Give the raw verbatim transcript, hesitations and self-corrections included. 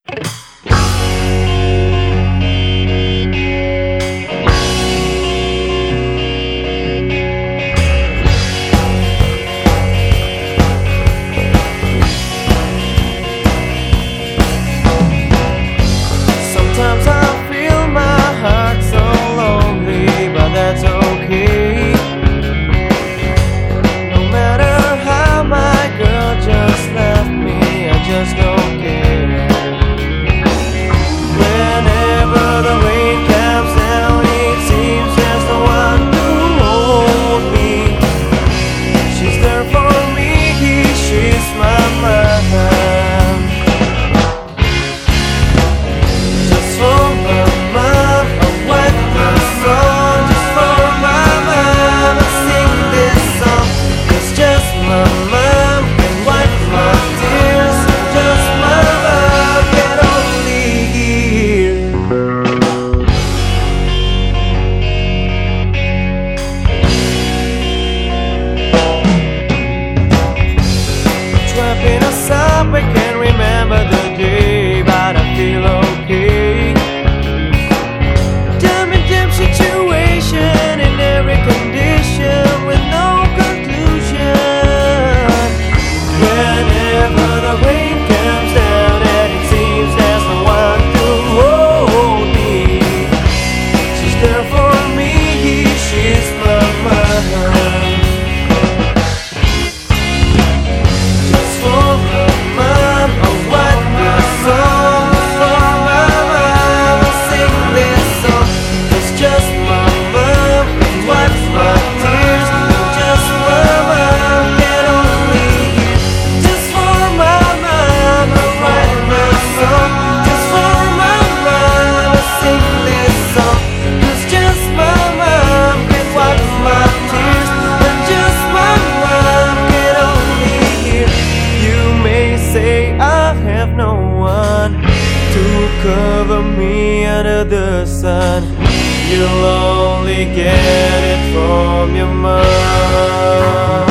Sometimes I feel my heart so lonely, but that's okay. No matter how my girl just left me, I just don't care. Whenever the rain comes down, it seems there's no one to hold me. She's there for me, she's my mom. Just for my mom, I write this song. Just for my mom, I sing this song. It's just my mom can wipe my tears. Just my mom can only hear. Trapped in a subway, can't remember the day, but I feel okay. Dumb and dim situation in every condition with no conclusion. Whenever the rain comes down and it seems there's no one to hold me, she's there for me, she's my mom. Just for my mom, I write this song. For my mom, I sing this song. It's just my mom who wipes my tears. Just my mom can only hear. Just for my mom, I write this song. Just for my mom, I sing this song. 'Cause just my mom can wipe my tears. And just my mom can only hear. You may say I have no one to cover me under the sun. You'll only get it from your mom.